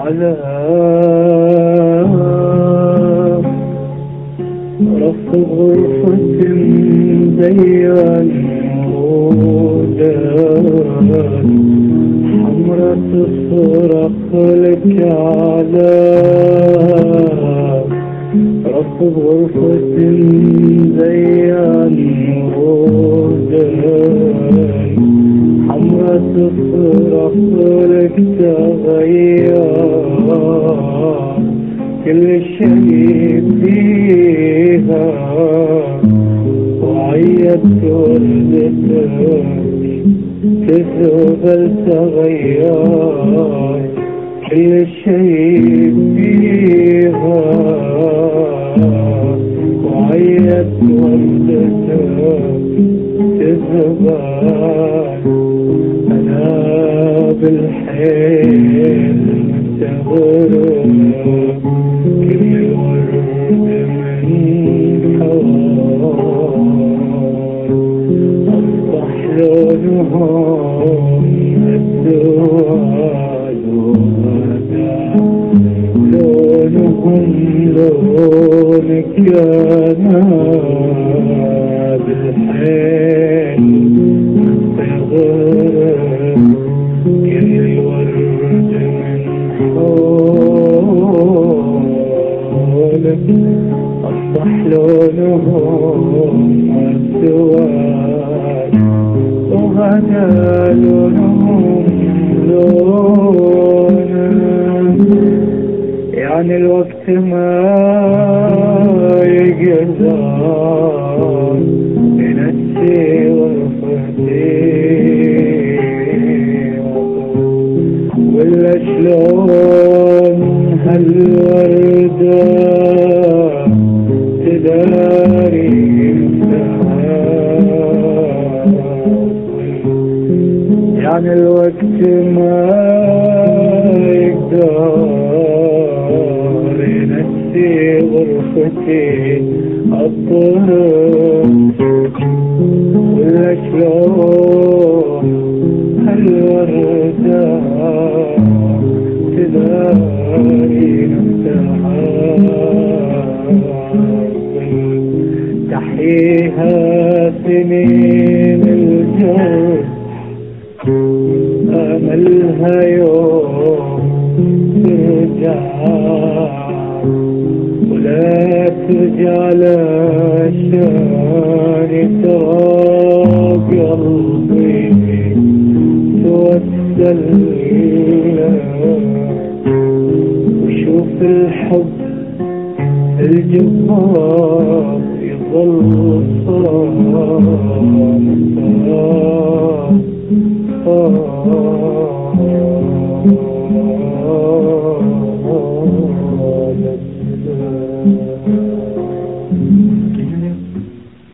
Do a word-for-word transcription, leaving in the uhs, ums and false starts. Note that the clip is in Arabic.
على رف غرفة مزين ودان حمرة تصرخ لك على رف غرفة مزين ودان حمرة تصرخ لك تغير كل شيء فيها وعيت ولدتك تذبل تغير كل شيء فيها وعيت ولدتك تذبل أنا بالحيل متغرب كل ورد من حوار أصبح لونهم السواد وغدا لونهم لونك أنا بالحيل متغرب كل ورد من حولك أصبح لونهم السواد وغدا لونهم لونك يعني الوقت ما يقدر ينسي غرفتي ولا شلون هالوردة تداري يعني الوقت ما يقدر ينسي غرفتي الطرق ولا شلون هالوردة تداري نفسها تحييها سنين الجرح أملها يوم ترجع ولا ترجع لشان ترى قلبي توسل وشوف الحب الجبار يظل صار صار